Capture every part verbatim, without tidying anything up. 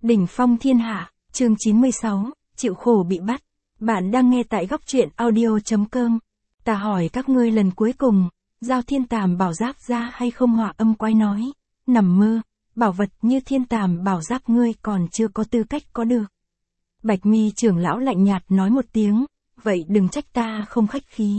Đỉnh phong thiên hạ, chương chín mươi sáu, chịu khổ bị bắt. Bạn đang nghe tại góc truyện audio.com. Ta hỏi các ngươi lần cuối cùng, giao thiên tàm bảo giáp ra hay không? Hỏa Âm Quái nói, nằm mơ, bảo vật như thiên tàm bảo giáp ngươi còn chưa có tư cách có được. Bạch Mi trưởng lão lạnh nhạt nói một tiếng, vậy đừng trách ta không khách khí.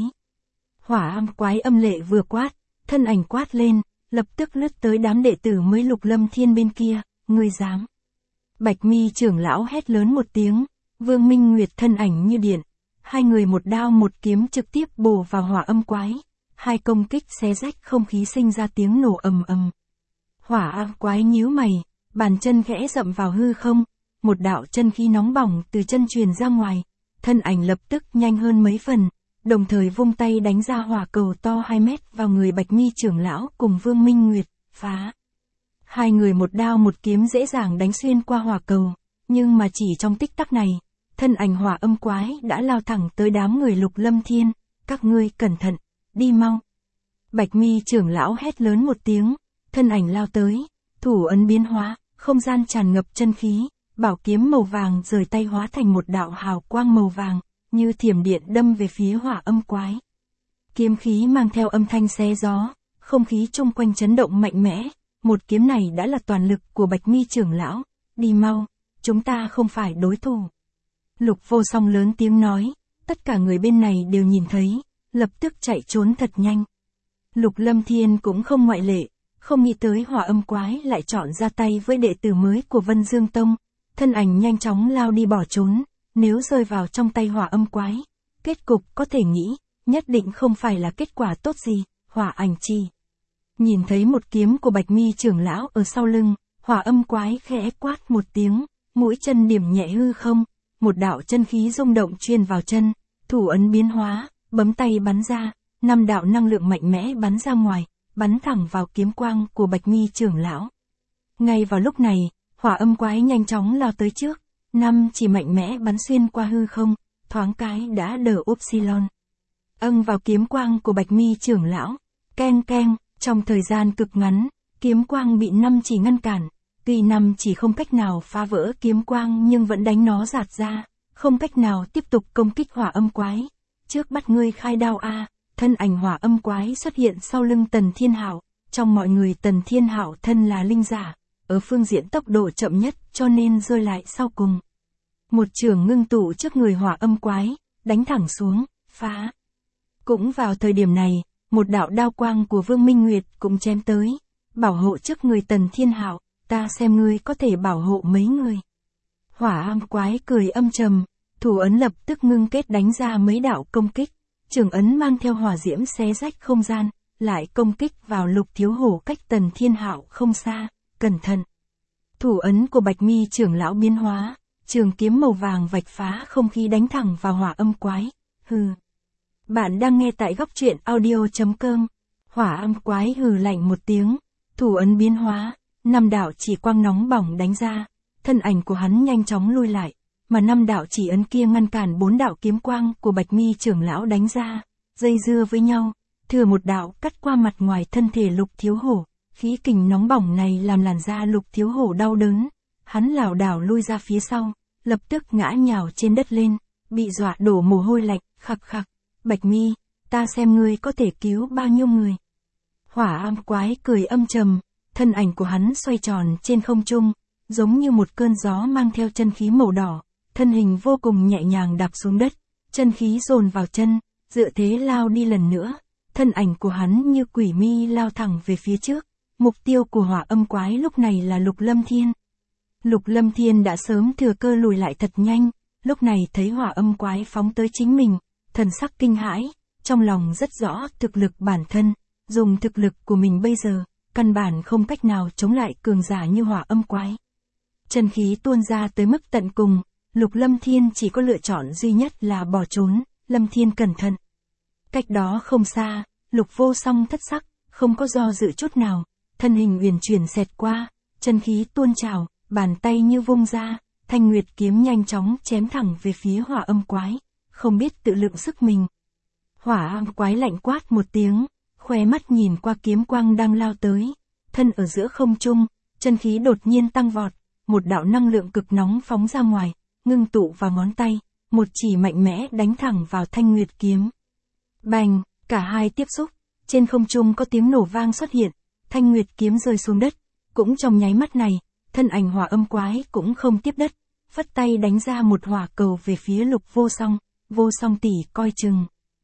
Hỏa Âm Quái âm lệ vừa quát, thân ảnh quát lên, lập tức lướt tới đám đệ tử mới Lục Lâm Thiên bên kia, ngươi dám. Bạch Mi trưởng lão hét lớn một tiếng, Vương Minh Nguyệt thân ảnh như điện, hai người một đao một kiếm trực tiếp bổ vào Hỏa Âm Quái, hai công kích xé rách không khí sinh ra tiếng nổ ầm ầm. Hỏa Âm Quái nhíu mày, bàn chân khẽ dậm vào hư không, một đạo chân khí nóng bỏng từ chân truyền ra ngoài, thân ảnh lập tức nhanh hơn mấy phần, đồng thời vung tay đánh ra hỏa cầu to hai mét vào người Bạch Mi trưởng lão cùng Vương Minh Nguyệt, phá. Hai người một đao một kiếm dễ dàng đánh xuyên qua hỏa cầu, nhưng mà chỉ trong tích tắc này, thân ảnh Hỏa Âm Quái đã lao thẳng tới đám người Lục Lâm Thiên, các ngươi cẩn thận, đi mau. Bạch Mi trưởng lão hét lớn một tiếng, thân ảnh lao tới, thủ ấn biến hóa, không gian tràn ngập chân khí, bảo kiếm màu vàng rời tay hóa thành một đạo hào quang màu vàng, như thiểm điện đâm về phía Hỏa Âm Quái. Kiếm khí mang theo âm thanh xé gió, không khí chung quanh chấn động mạnh mẽ, một kiếm này đã là toàn lực của Bạch Mi trưởng lão, đi mau, chúng ta không phải đối thủ. Lục Vô Song lớn tiếng nói, tất cả người bên này đều nhìn thấy, lập tức chạy trốn thật nhanh. Lục Lâm Thiên cũng không ngoại lệ, không nghĩ tới Hỏa Âm Quái lại chọn ra tay với đệ tử mới của Vân Dương Tông, thân ảnh nhanh chóng lao đi bỏ trốn, nếu rơi vào trong tay Hỏa Âm Quái, kết cục có thể nghĩ, nhất định không phải là kết quả tốt gì. Hỏa Ảnh Chi. Nhìn thấy một kiếm của Bạch Mi trưởng lão ở sau lưng, Hỏa Âm Quái khẽ quát một tiếng, mũi chân điểm nhẹ hư không, một đạo chân khí rung động truyền vào chân, thủ ấn biến hóa, bấm tay bắn ra, năm đạo năng lượng mạnh mẽ bắn ra ngoài, bắn thẳng vào kiếm quang của Bạch Mi trưởng lão. Ngay vào lúc này, Hỏa Âm Quái nhanh chóng lao tới trước, năm chỉ mạnh mẽ bắn xuyên qua hư không, thoáng cái đã đỡ Upsilon. Âng vào kiếm quang của Bạch Mi trưởng lão, keng keng, trong thời gian cực ngắn, kiếm quang bị năm chỉ ngăn cản, tuy năm chỉ không cách nào phá vỡ kiếm quang nhưng vẫn đánh nó rạt ra, không cách nào tiếp tục công kích Hỏa Âm Quái. Trước bắt ngươi khai đao a. Thân ảnh Hỏa Âm Quái xuất hiện sau lưng Tần Thiên Hạo, trong mọi người Tần Thiên Hạo thân là linh giả, ở phương diện tốc độ chậm nhất cho nên rơi lại sau cùng. Một chưởng ngưng tụ trước người Hỏa Âm Quái, đánh thẳng xuống, phá. Cũng vào thời điểm này, một đạo đao quang của Vương Minh Nguyệt cũng chém tới, bảo hộ trước người Tần Thiên Hạo, ta xem ngươi có thể bảo hộ mấy người. Hỏa Âm Quái cười âm trầm, thủ ấn lập tức ngưng kết đánh ra mấy đạo công kích, chưởng ấn mang theo hỏa diễm xé rách không gian, lại công kích vào Lục Thiếu Hổ cách Tần Thiên Hạo không xa, cẩn thận. Thủ ấn của Bạch Mi trưởng lão biến hóa, trường kiếm màu vàng vạch phá không khí đánh thẳng vào Hỏa Âm Quái, hừ. Bạn đang nghe tại góc truyện audio.com. Hỏa Âm Quái hừ lạnh một tiếng, thủ ấn biến hóa, năm đạo chỉ quang nóng bỏng đánh ra, thân ảnh của hắn nhanh chóng lui lại, mà năm đạo chỉ ấn kia ngăn cản bốn đạo kiếm quang của Bạch Mi trưởng lão đánh ra, dây dưa với nhau, thừa một đạo cắt qua mặt ngoài thân thể Lục Thiếu Hổ, khí kình nóng bỏng này làm làn da Lục Thiếu Hổ đau đớn, hắn lảo đảo lui ra phía sau, lập tức ngã nhào trên đất lên, bị dọa đổ mồ hôi lạnh, khặc khặc. Bạch Mi, ta xem ngươi có thể cứu bao nhiêu người. Hỏa Âm Quái cười âm trầm, thân ảnh của hắn xoay tròn trên không trung, giống như một cơn gió mang theo chân khí màu đỏ, thân hình vô cùng nhẹ nhàng đạp xuống đất, chân khí dồn vào chân, dựa thế lao đi lần nữa, thân ảnh của hắn như quỷ mi lao thẳng về phía trước, mục tiêu của Hỏa Âm Quái lúc này là Lục Lâm Thiên. Lục Lâm Thiên đã sớm thừa cơ lùi lại thật nhanh, lúc này thấy Hỏa Âm Quái phóng tới chính mình, thần sắc kinh hãi, trong lòng rất rõ thực lực bản thân, dùng thực lực của mình bây giờ, căn bản không cách nào chống lại cường giả như Hỏa Âm Quái. Chân khí tuôn ra tới mức tận cùng, Lục Lâm Thiên chỉ có lựa chọn duy nhất là bỏ trốn, Lâm Thiên cẩn thận. Cách đó không xa, Lục Vô Song thất sắc, không có do dự chút nào, thân hình uyển chuyển xẹt qua, chân khí tuôn trào, bàn tay như vung ra, thanh nguyệt kiếm nhanh chóng chém thẳng về phía Hỏa Âm Quái, không biết tự lượng sức mình. Hỏa Âm Quái lạnh quát một tiếng, khóe mắt nhìn qua kiếm quang đang lao tới, thân ở giữa không trung, chân khí đột nhiên tăng vọt, một đạo năng lượng cực nóng phóng ra ngoài, ngưng tụ vào ngón tay, một chỉ mạnh mẽ đánh thẳng vào thanh nguyệt kiếm. Bành, cả hai tiếp xúc, trên không trung có tiếng nổ vang xuất hiện, thanh nguyệt kiếm rơi xuống đất, cũng trong nháy mắt này, thân ảnh Hỏa Âm Quái cũng không tiếp đất, phất tay đánh ra một hỏa cầu về phía Lục Vô Song, Vô Song tỷ coi chừng.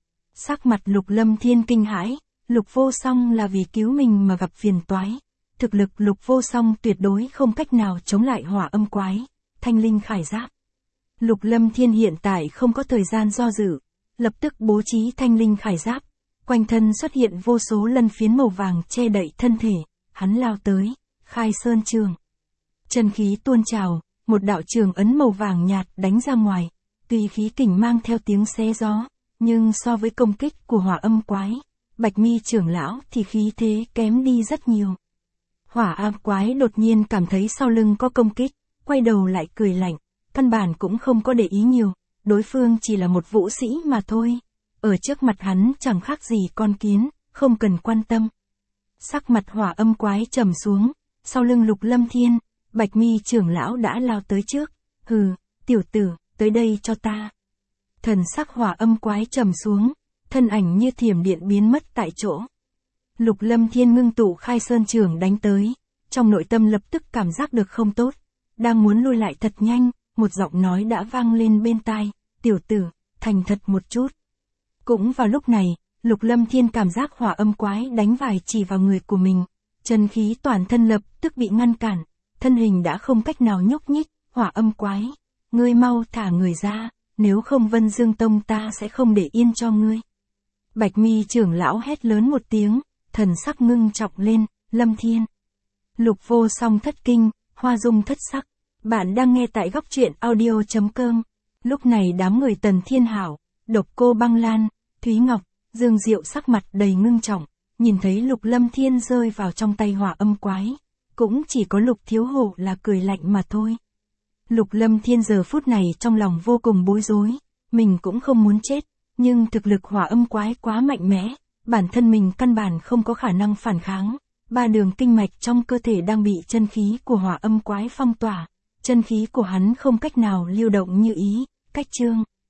Sắc mặt Lục Lâm Thiên kinh hãi, Lục Vô Song là vì cứu mình mà gặp phiền toái. Thực lực Lục Vô Song tuyệt đối không cách nào chống lại Hỏa Âm Quái, Thanh Linh Khải Giáp. Lục Lâm Thiên hiện tại không có thời gian do dự, lập tức bố trí Thanh Linh Khải Giáp, quanh thân xuất hiện vô số lân phiến màu vàng che đậy thân thể, hắn lao tới, khai sơn trường. Chân khí tuôn trào, một đạo trường ấn màu vàng nhạt đánh ra ngoài, tuy khí kình mang theo tiếng xé gió, nhưng so với công kích của Hỏa Âm Quái, Bạch Mi trưởng lão thì khí thế kém đi rất nhiều. Hỏa Âm Quái đột nhiên cảm thấy sau lưng có công kích, quay đầu lại cười lạnh, căn bản cũng không có để ý nhiều, đối phương chỉ là một vũ sĩ mà thôi, ở trước mặt hắn chẳng khác gì con kiến, không cần quan tâm. Sắc mặt Hỏa Âm Quái trầm xuống, sau lưng Lục Lâm Thiên, Bạch Mi trưởng lão đã lao tới trước, hừ, tiểu tử, tới đây cho ta. Thần sắc Hỏa Âm Quái trầm xuống, thân ảnh như thiểm điện biến mất tại chỗ. Lục Lâm Thiên ngưng tụ khai sơn trường đánh tới, trong nội tâm lập tức cảm giác được không tốt, đang muốn lui lại thật nhanh, một giọng nói đã vang lên bên tai, tiểu tử, thành thật một chút. Cũng vào lúc này, Lục Lâm Thiên cảm giác Hỏa Âm Quái đánh vài chỉ vào người của mình, chân khí toàn thân lập tức bị ngăn cản, thân hình đã không cách nào nhúc nhích. Hỏa Âm Quái, ngươi mau thả người ra, nếu không Vân Dương Tông ta sẽ không để yên cho ngươi. Bạch Mi trưởng lão hét lớn một tiếng, thần sắc ngưng trọng lên, Lâm Thiên. Lục Vô Song thất kinh, Hoa Dung thất sắc. Bạn đang nghe tại góc truyện audio chấm com. Lúc này đám người Tần Thiên Hảo, Độc Cô Băng Lan, Thúy Ngọc, Dương Diệu sắc mặt đầy ngưng trọng, nhìn thấy Lục Lâm Thiên rơi vào trong tay Hỏa Âm Quái, cũng chỉ có Lục Thiếu Hổ là cười lạnh mà thôi. Lục Lâm Thiên giờ phút này trong lòng vô cùng bối rối, mình cũng không muốn chết, nhưng thực lực Hỏa Âm Quái quá mạnh mẽ, bản thân mình căn bản không có khả năng phản kháng, ba đường kinh mạch trong cơ thể đang bị chân khí của Hỏa Âm Quái phong tỏa, chân khí của hắn không cách nào lưu động như ý, cách chương.